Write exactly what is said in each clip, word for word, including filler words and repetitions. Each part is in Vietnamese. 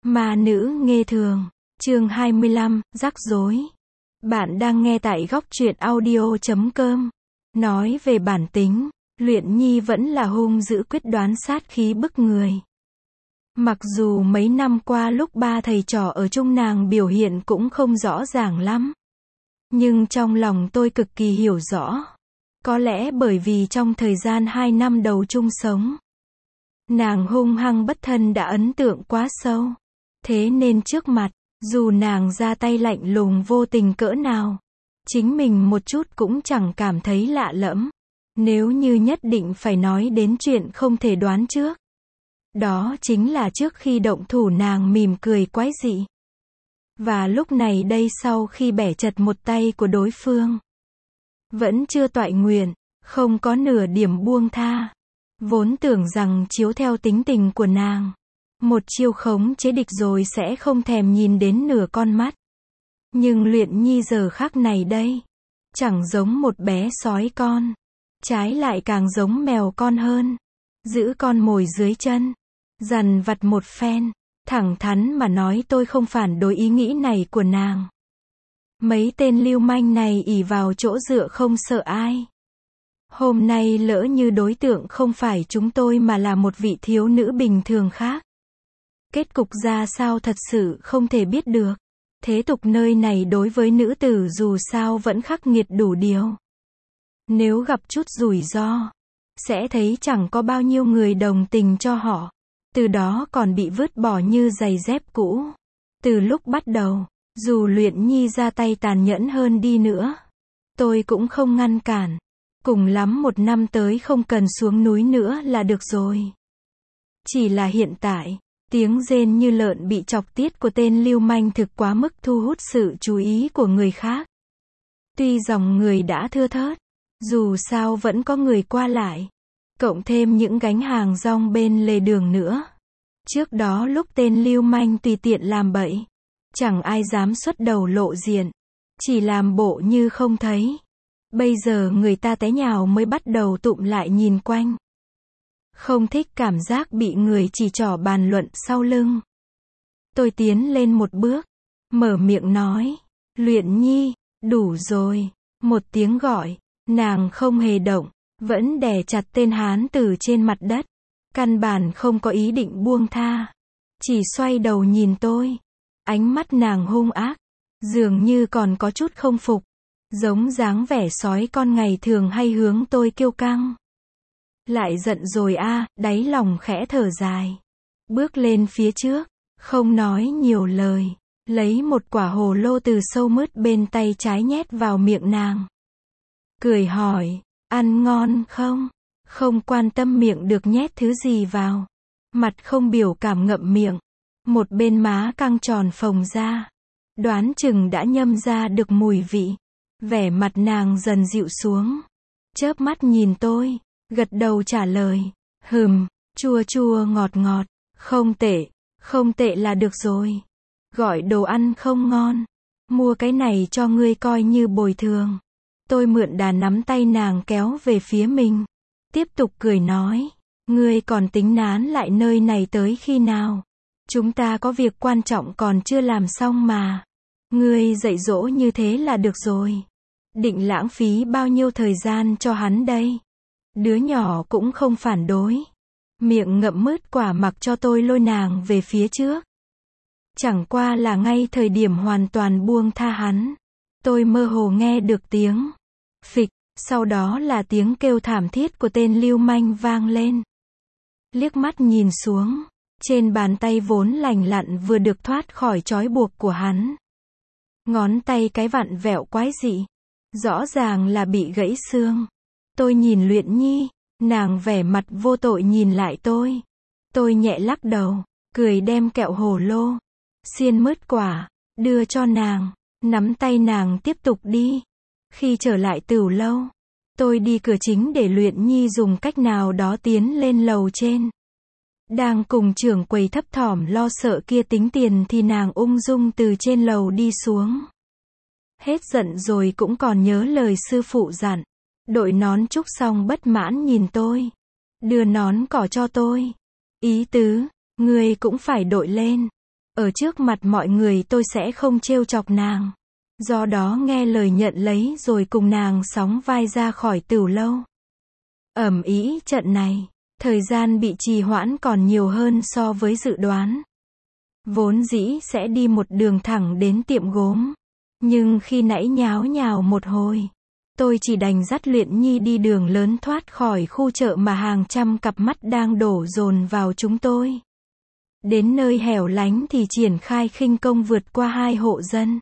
Ma nữ nghê thường, chương hai mươi lăm, rắc rối. Bạn đang nghe tại góc truyện audio chấm com. Nói về bản tính, Luyện Nhi vẫn là hung dữ quyết đoán sát khí bức người. Mặc dù mấy năm qua lúc ba thầy trò ở chung nàng biểu hiện cũng không rõ ràng lắm. Nhưng trong lòng tôi cực kỳ hiểu rõ. Có lẽ bởi vì trong thời gian hai năm đầu chung sống, nàng hung hăng bất thân đã ấn tượng quá sâu. Thế nên trước mặt, dù nàng ra tay lạnh lùng vô tình cỡ nào, chính mình một chút cũng chẳng cảm thấy lạ lẫm. Nếu như nhất định phải nói đến chuyện không thể đoán trước, đó chính là trước khi động thủ nàng mỉm cười quái dị. Và lúc này đây sau khi bẻ chật một tay của đối phương, vẫn chưa toại nguyện, không có nửa điểm buông tha. Vốn tưởng rằng chiếu theo tính tình của nàng, một chiêu khống chế địch rồi sẽ không thèm nhìn đến nửa con mắt. Nhưng Luyện Nhi giờ khắc này đây, chẳng giống một bé sói con, trái lại càng giống mèo con hơn. Giữ con mồi dưới chân, dằn vặt một phen, thẳng thắn mà nói tôi không phản đối ý nghĩ này của nàng. Mấy tên lưu manh này ỷ vào chỗ dựa không sợ ai. Hôm nay lỡ như đối tượng không phải chúng tôi mà là một vị thiếu nữ bình thường khác, kết cục ra sao thật sự không thể biết được. Thế tục nơi này đối với nữ tử dù sao vẫn khắc nghiệt đủ điều. Nếu gặp chút rủi ro, sẽ thấy chẳng có bao nhiêu người đồng tình cho họ. Từ đó còn bị vứt bỏ như giày dép cũ. Từ lúc bắt đầu, dù Luyện Nhi ra tay tàn nhẫn hơn đi nữa, tôi cũng không ngăn cản. Cùng lắm một năm tới không cần xuống núi nữa là được rồi. Chỉ là hiện tại, tiếng rên như lợn bị chọc tiết của tên lưu manh thực quá mức thu hút sự chú ý của người khác. Tuy dòng người đã thưa thớt, dù sao vẫn có người qua lại, cộng thêm những gánh hàng rong bên lề đường nữa. Trước đó lúc tên lưu manh tùy tiện làm bậy, chẳng ai dám xuất đầu lộ diện, chỉ làm bộ như không thấy. Bây giờ người ta té nhào mới bắt đầu tụm lại nhìn quanh. Không thích cảm giác bị người chỉ trỏ bàn luận sau lưng. Tôi tiến lên một bước, mở miệng nói, Luyện Nhi, đủ rồi. Một tiếng gọi, nàng không hề động, vẫn đè chặt tên hán tử trên mặt đất. Căn bản không có ý định buông tha, chỉ xoay đầu nhìn tôi. Ánh mắt nàng hung ác, dường như còn có chút không phục, giống dáng vẻ sói con ngày thường hay hướng tôi kiêu căng. Lại giận rồi a, à, đáy lòng khẽ thở dài. Bước lên phía trước, không nói nhiều lời, lấy một quả hồ lô từ sâu mứt bên tay trái nhét vào miệng nàng. Cười hỏi, ăn ngon không? Không quan tâm miệng được nhét thứ gì vào. Mặt không biểu cảm ngậm miệng, một bên má căng tròn phồng ra. Đoán chừng đã nhâm ra được mùi vị. Vẻ mặt nàng dần dịu xuống, chớp mắt nhìn tôi, gật đầu trả lời, hừm, chua chua ngọt ngọt, không tệ, không tệ là được rồi. Gọi đồ ăn không ngon, mua cái này cho ngươi coi như bồi thường. Tôi mượn đà nắm tay nàng kéo về phía mình, tiếp tục cười nói, ngươi còn tính nán lại nơi này tới khi nào? Chúng ta có việc quan trọng còn chưa làm xong mà. Ngươi dạy dỗ như thế là được rồi. Định lãng phí bao nhiêu thời gian cho hắn đây? Đứa nhỏ cũng không phản đối. Miệng ngậm mứt quả mặc cho tôi lôi nàng về phía trước. Chẳng qua là ngay thời điểm hoàn toàn buông tha hắn, tôi mơ hồ nghe được tiếng phịch, sau đó là tiếng kêu thảm thiết của tên lưu manh vang lên. Liếc mắt nhìn xuống, trên bàn tay vốn lành lặn vừa được thoát khỏi trói buộc của hắn. Ngón tay cái vặn vẹo quái dị, rõ ràng là bị gãy xương. Tôi nhìn Luyện Nhi, nàng vẻ mặt vô tội nhìn lại tôi. Tôi nhẹ lắc đầu, cười đem kẹo hồ lô, xiên mứt quả, đưa cho nàng, nắm tay nàng tiếp tục đi. Khi trở lại tửu lâu, tôi đi cửa chính để Luyện Nhi dùng cách nào đó tiến lên lầu trên. Đang cùng trưởng quầy thấp thỏm lo sợ kia tính tiền thì nàng ung dung từ trên lầu đi xuống. Hết giận rồi cũng còn nhớ lời sư phụ dặn. Đội nón trúc xong bất mãn nhìn tôi, đưa nón cỏ cho tôi. Ý tứ, ngươi cũng phải đội lên. Ở trước mặt mọi người tôi sẽ không trêu chọc nàng. Do đó nghe lời nhận lấy rồi cùng nàng sóng vai ra khỏi tửu lâu. Ầm ĩ trận này, thời gian bị trì hoãn còn nhiều hơn so với dự đoán. Vốn dĩ sẽ đi một đường thẳng đến tiệm gốm. Nhưng khi nãy nháo nhào một hồi, tôi chỉ đành dắt Luyện Nhi đi đường lớn thoát khỏi khu chợ mà hàng trăm cặp mắt đang đổ dồn vào chúng tôi. Đến nơi hẻo lánh thì triển khai khinh công vượt qua hai hộ dân.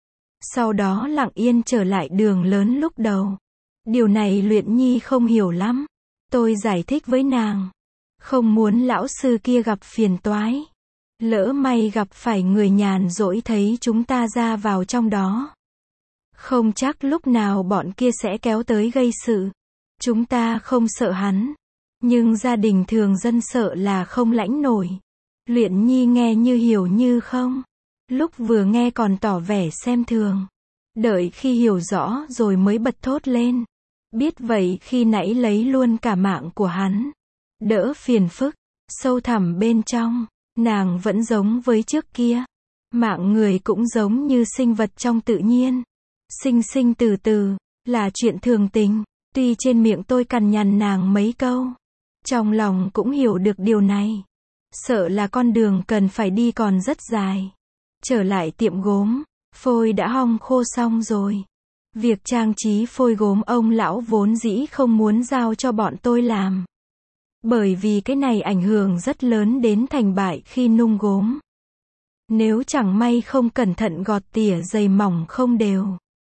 Sau đó lặng yên trở lại đường lớn lúc đầu. Điều này Luyện Nhi không hiểu lắm. Tôi giải thích với nàng. Không muốn lão sư kia gặp phiền toái. Lỡ may gặp phải người nhàn rỗi thấy chúng ta ra vào trong đó. Không chắc lúc nào bọn kia sẽ kéo tới gây sự. Chúng ta không sợ hắn. Nhưng gia đình thường dân sợ là không lãnh nổi. Luyện Nhi nghe như hiểu như không. Lúc vừa nghe còn tỏ vẻ xem thường. Đợi khi hiểu rõ rồi mới bật thốt lên. Biết vậy khi nãy lấy luôn cả mạng của hắn. Đỡ phiền phức. Sâu thẳm bên trong, nàng vẫn giống với trước kia. Mạng người cũng giống như sinh vật trong tự nhiên. Sinh sinh từ từ, là chuyện thường tình. Tuy trên miệng tôi cằn nhằn nàng mấy câu. Trong lòng cũng hiểu được điều này. Sợ là con đường cần phải đi còn rất dài. Trở lại tiệm gốm, phôi đã hong khô xong rồi. Việc trang trí phôi gốm ông lão vốn dĩ không muốn giao cho bọn tôi làm. Bởi vì cái này ảnh hưởng rất lớn đến thành bại khi nung gốm. Nếu chẳng may không cẩn thận gọt tỉa dày mỏng không đều,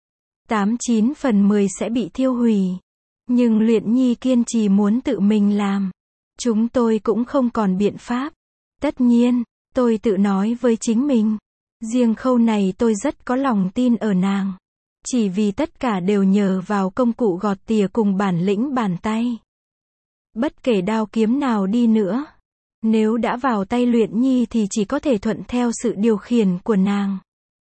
tám chín phần mười sẽ bị thiêu hủy. Nhưng Luyện Nhi kiên trì muốn tự mình làm. Chúng tôi cũng không còn biện pháp. Tất nhiên, tôi tự nói với chính mình. Riêng khâu này tôi rất có lòng tin ở nàng. Chỉ vì tất cả đều nhờ vào công cụ gọt tỉa cùng bản lĩnh bàn tay. Bất kể đao kiếm nào đi nữa, nếu đã vào tay Luyện Nhi thì chỉ có thể thuận theo sự điều khiển của nàng.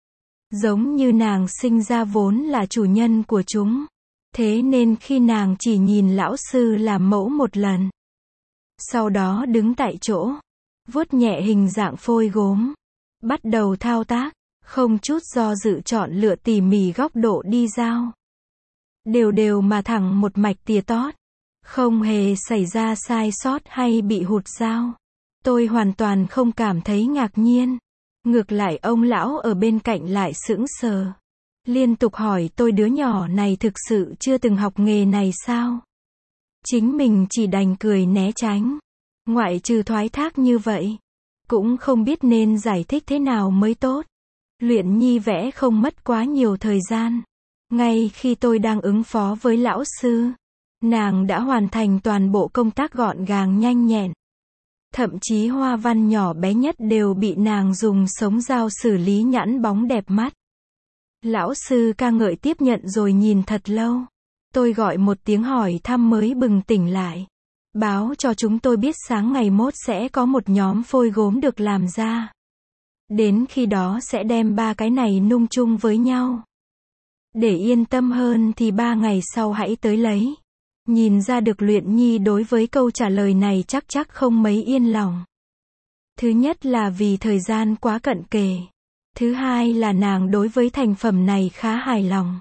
Giống như nàng sinh ra vốn là chủ nhân của chúng. Thế nên khi nàng chỉ nhìn lão sư làm mẫu một lần, sau đó đứng tại chỗ, vuốt nhẹ hình dạng phôi gốm, bắt đầu thao tác, không chút do dự chọn lựa tỉ mỉ góc độ đi dao. Đều đều mà thẳng một mạch tỉa tót, không hề xảy ra sai sót hay bị hụt dao. Tôi hoàn toàn không cảm thấy ngạc nhiên. Ngược lại ông lão ở bên cạnh lại sững sờ. Liên tục hỏi tôi đứa nhỏ này thực sự chưa từng học nghề này sao? Chính mình chỉ đành cười né tránh. Ngoại trừ thoái thác như vậy, cũng không biết nên giải thích thế nào mới tốt. Luyện Nhi vẽ không mất quá nhiều thời gian. Ngay khi tôi đang ứng phó với lão sư, nàng đã hoàn thành toàn bộ công tác gọn gàng nhanh nhẹn. Thậm chí hoa văn nhỏ bé nhất đều bị nàng dùng sống dao xử lý nhẵn bóng đẹp mắt. Lão sư ca ngợi tiếp nhận rồi nhìn thật lâu. Tôi gọi một tiếng hỏi thăm mới bừng tỉnh lại. Báo cho chúng tôi biết sáng ngày mốt sẽ có một nhóm phôi gốm được làm ra. Đến khi đó sẽ đem ba cái này nung chung với nhau. Để yên tâm hơn thì ba ngày sau hãy tới lấy. Nhìn ra được Luyện Nhi đối với câu trả lời này chắc chắc không mấy yên lòng. Thứ nhất là vì thời gian quá cận kề. Thứ hai là nàng đối với thành phẩm này khá hài lòng.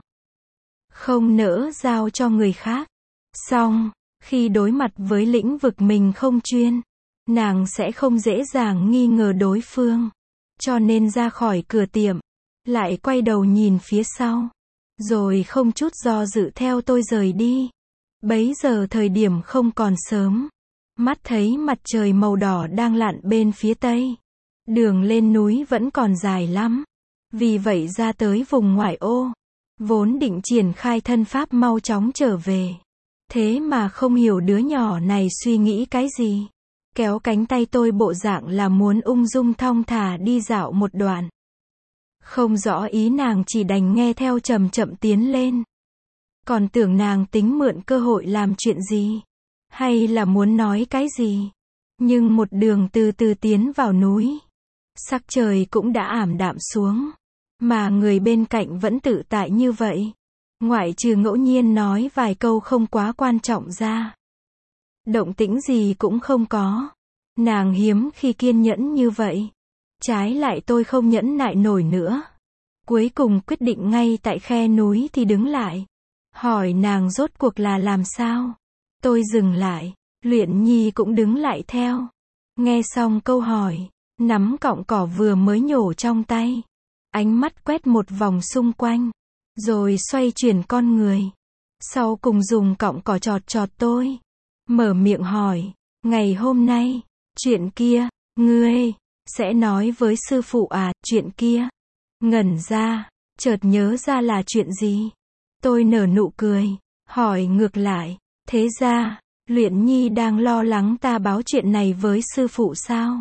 Không nỡ giao cho người khác. Xong, khi đối mặt với lĩnh vực mình không chuyên, nàng sẽ không dễ dàng nghi ngờ đối phương. Cho nên ra khỏi cửa tiệm, lại quay đầu nhìn phía sau. Rồi không chút do dự theo tôi rời đi. Bấy giờ thời điểm không còn sớm. Mắt thấy mặt trời màu đỏ đang lặn bên phía tây. Đường lên núi vẫn còn dài lắm. Vì vậy ra tới vùng ngoại ô. Vốn định triển khai thân pháp mau chóng trở về. Thế mà không hiểu đứa nhỏ này suy nghĩ cái gì. Kéo cánh tay tôi bộ dạng là muốn ung dung thong thả đi dạo một đoạn. Không rõ ý nàng chỉ đành nghe theo chậm chậm tiến lên. Còn tưởng nàng tính mượn cơ hội làm chuyện gì. Hay là muốn nói cái gì. Nhưng một đường từ từ tiến vào núi. Sắc trời cũng đã ảm đạm xuống. Mà người bên cạnh vẫn tự tại như vậy. Ngoại trừ ngẫu nhiên nói vài câu không quá quan trọng ra. Động tĩnh gì cũng không có. Nàng hiếm khi kiên nhẫn như vậy. Trái lại tôi không nhẫn nại nổi nữa. Cuối cùng quyết định ngay tại khe núi thì đứng lại. Hỏi nàng rốt cuộc là làm sao? Tôi dừng lại. Luyện Nhi cũng đứng lại theo. Nghe xong câu hỏi, nắm cọng cỏ vừa mới nhổ trong tay. Ánh mắt quét một vòng xung quanh. Rồi xoay chuyển con người. Sau cùng dùng cọng cỏ chọt chọt tôi. Mở miệng hỏi. Ngày hôm nay, chuyện kia, ngươi, sẽ nói với sư phụ à, chuyện kia. Ngẩn ra, chợt nhớ ra là chuyện gì. Tôi nở nụ cười, hỏi ngược lại. Thế ra, Luyện Nhi đang lo lắng ta báo chuyện này với sư phụ sao?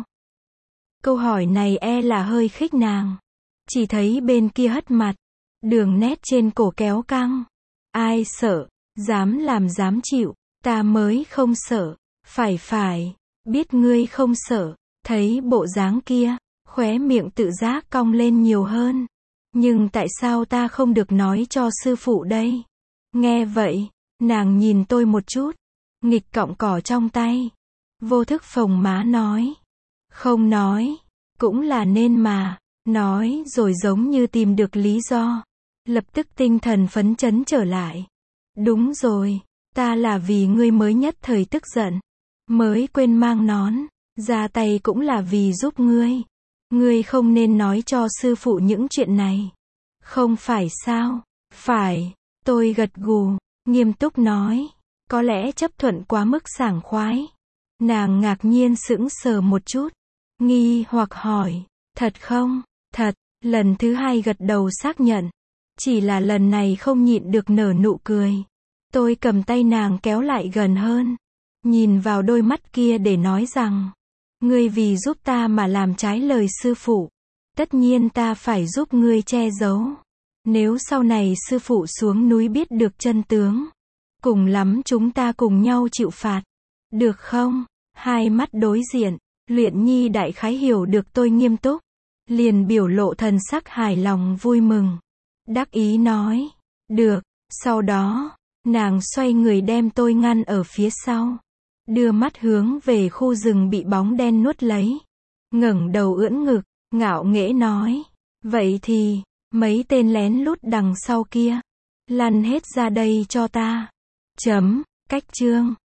Câu hỏi này e là hơi khích nàng. Chỉ thấy bên kia hất mặt. Đường nét trên cổ kéo căng. Ai sợ, dám làm dám chịu, ta mới không sợ. Phải phải, biết ngươi không sợ. Thấy bộ dáng kia, khóe miệng tự giác cong lên nhiều hơn. Nhưng tại sao ta không được nói cho sư phụ đây? Nghe vậy, nàng nhìn tôi một chút. Nghịch cọng cỏ trong tay. Vô thức phồng má nói. Không nói. Cũng là nên mà. Nói rồi giống như tìm được lý do. Lập tức tinh thần phấn chấn trở lại. Đúng rồi. Ta là vì ngươi mới nhất thời tức giận. Mới quên mang nón. Ra tay cũng là vì giúp ngươi. Ngươi không nên nói cho sư phụ những chuyện này. Không phải sao? Phải. Tôi gật gù. Nghiêm túc nói. Có lẽ chấp thuận quá mức sảng khoái. Nàng ngạc nhiên sững sờ một chút. Nghi hoặc hỏi. Thật không? Thật. Lần thứ hai gật đầu xác nhận. Chỉ là lần này không nhịn được nở nụ cười. Tôi cầm tay nàng kéo lại gần hơn. Nhìn vào đôi mắt kia để nói rằng. Ngươi vì giúp ta mà làm trái lời sư phụ. Tất nhiên ta phải giúp ngươi che giấu. Nếu sau này sư phụ xuống núi biết được chân tướng. Cùng lắm chúng ta cùng nhau chịu phạt. Được không? Hai mắt đối diện. Luyện Nhi đại khái hiểu được tôi nghiêm túc. Liền biểu lộ thần sắc hài lòng vui mừng. Đắc ý nói. Được. Sau đó, nàng xoay người đem tôi ngăn ở phía sau. Đưa mắt hướng về khu rừng bị bóng đen nuốt lấy. Ngẩng đầu ưỡn ngực, ngạo nghễ nói. Vậy thì, mấy tên lén lút đằng sau kia. Lăn hết ra đây cho ta. Chấm, cách chương.